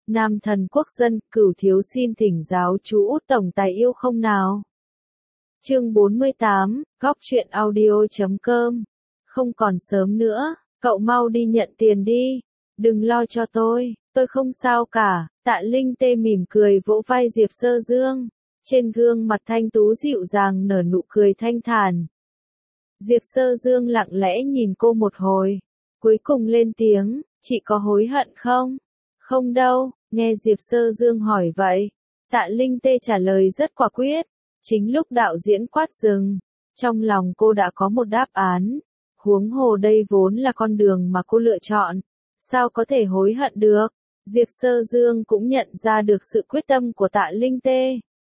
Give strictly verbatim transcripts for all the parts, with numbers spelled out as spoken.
Nam thần quốc dân, Cửu thiếu xin thỉnh giáo chú Út tổng tài yêu không nào. Chương bốn mươi tám, góc truyện audio chấm com. Không còn sớm nữa, cậu mau đi nhận tiền đi. Đừng lo cho tôi, tôi không sao cả. Tạ Linh Tê mỉm cười vỗ vai Diệp Sơ Dương. Trên gương mặt thanh tú dịu dàng nở nụ cười thanh thản. Diệp Sơ Dương lặng lẽ nhìn cô một hồi. Cuối cùng lên tiếng, chị có hối hận không? Không đâu, nghe Diệp Sơ Dương hỏi vậy. Tạ Linh Tê trả lời rất quả quyết. Chính lúc đạo diễn quát dừng, trong lòng cô đã có một đáp án. Huống hồ đây vốn là con đường mà cô lựa chọn. Sao có thể hối hận được? Diệp Sơ Dương cũng nhận ra được sự quyết tâm của Tạ Linh Tê.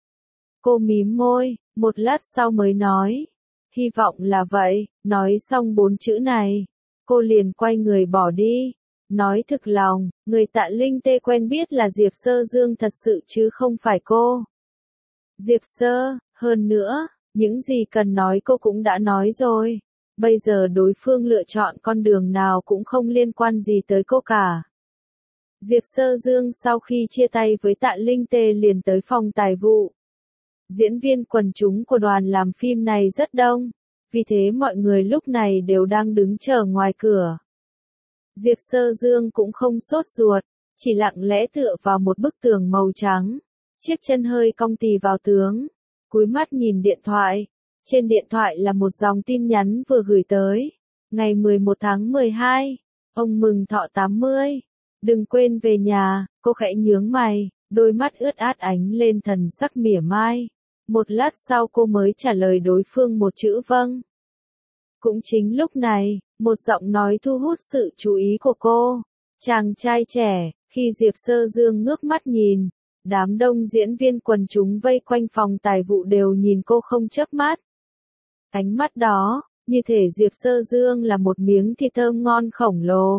Cô mím môi, một lát sau mới nói. Hy vọng là vậy, nói xong bốn chữ này. Cô liền quay người bỏ đi. Nói thực lòng, người Tạ Linh Tê quen biết là Diệp Sơ Dương thật sự chứ không phải cô. Diệp Sơ, hơn nữa, những gì cần nói cô cũng đã nói rồi. Bây giờ đối phương lựa chọn con đường nào cũng không liên quan gì tới cô cả. Diệp Sơ Dương sau khi chia tay với Tạ Linh Tê liền tới phòng tài vụ. Diễn viên quần chúng của đoàn làm phim này rất đông, vì thế mọi người lúc này đều đang đứng chờ ngoài cửa. Diệp Sơ Dương cũng không sốt ruột, chỉ lặng lẽ tựa vào một bức tường màu trắng, chiếc chân hơi cong tì vào tường, cúi mắt nhìn điện thoại. Trên điện thoại là một dòng tin nhắn vừa gửi tới. Ngày mười một tháng mười hai, ông mừng thọ tám mươi. Đừng quên về nhà, cô khẽ nhướng mày, đôi mắt ướt át ánh lên thần sắc mỉa mai. Một lát sau cô mới trả lời đối phương một chữ vâng. Cũng chính lúc này, một giọng nói thu hút sự chú ý của cô. Chàng trai trẻ, khi Diệp Sơ Dương ngước mắt nhìn, đám đông diễn viên quần chúng vây quanh phòng tài vụ đều nhìn cô không chớp mắt. Ánh mắt đó, như thể Diệp Sơ Dương là một miếng thịt thơm ngon khổng lồ.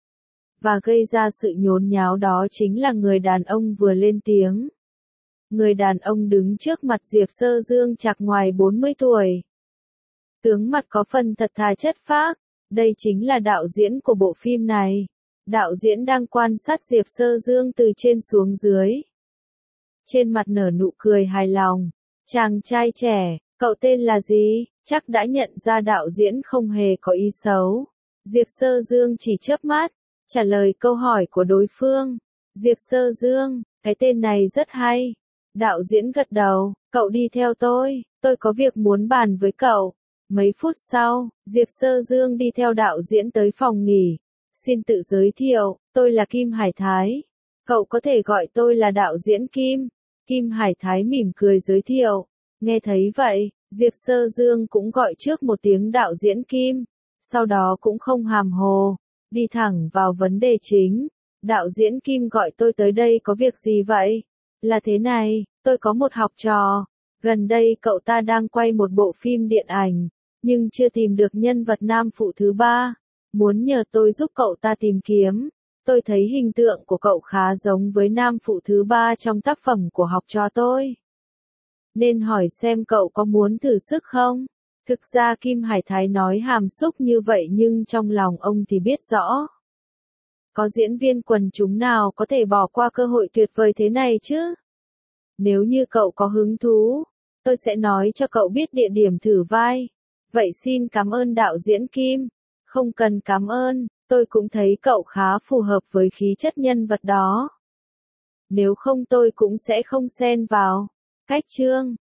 Và gây ra sự nhốn nháo đó chính là người đàn ông vừa lên tiếng. Người đàn ông đứng trước mặt Diệp Sơ Dương chạc ngoài bốn mươi tuổi. Tướng mặt có phần thật thà chất phác, đây chính là đạo diễn của bộ phim này. Đạo diễn đang quan sát Diệp Sơ Dương từ trên xuống dưới. Trên mặt nở nụ cười hài lòng. Chàng trai trẻ, cậu tên là gì? Chắc đã nhận ra đạo diễn không hề có ý xấu. Diệp Sơ Dương chỉ chớp mắt, trả lời câu hỏi của đối phương. Diệp Sơ Dương, cái tên này rất hay. Đạo diễn gật đầu, cậu đi theo tôi, tôi có việc muốn bàn với cậu. Mấy phút sau, Diệp Sơ Dương đi theo đạo diễn tới phòng nghỉ. Xin tự giới thiệu, tôi là Kim Hải Thái. Cậu có thể gọi tôi là đạo diễn Kim. Kim Hải Thái mỉm cười giới thiệu. Nghe thấy vậy, Diệp Sơ Dương cũng gọi trước một tiếng đạo diễn Kim. Sau đó cũng không hàm hồ, đi thẳng vào vấn đề chính. Đạo diễn Kim gọi tôi tới đây có việc gì vậy? Là thế này, tôi có một học trò. Gần đây cậu ta đang quay một bộ phim điện ảnh, nhưng chưa tìm được nhân vật nam phụ thứ ba. Muốn nhờ tôi giúp cậu ta tìm kiếm. Tôi thấy hình tượng của cậu khá giống với nam phụ thứ ba trong tác phẩm của học trò tôi. Nên hỏi xem cậu có muốn thử sức không? Thực ra Kim Hải Thái nói hàm xúc như vậy nhưng trong lòng ông thì biết rõ. Có diễn viên quần chúng nào có thể bỏ qua cơ hội tuyệt vời thế này chứ? Nếu như cậu có hứng thú, tôi sẽ nói cho cậu biết địa điểm thử vai. Vậy xin cảm ơn đạo diễn Kim. Không cần cảm ơn, tôi cũng thấy cậu khá phù hợp với khí chất nhân vật đó. Nếu không tôi cũng sẽ không xen vào. Cách chương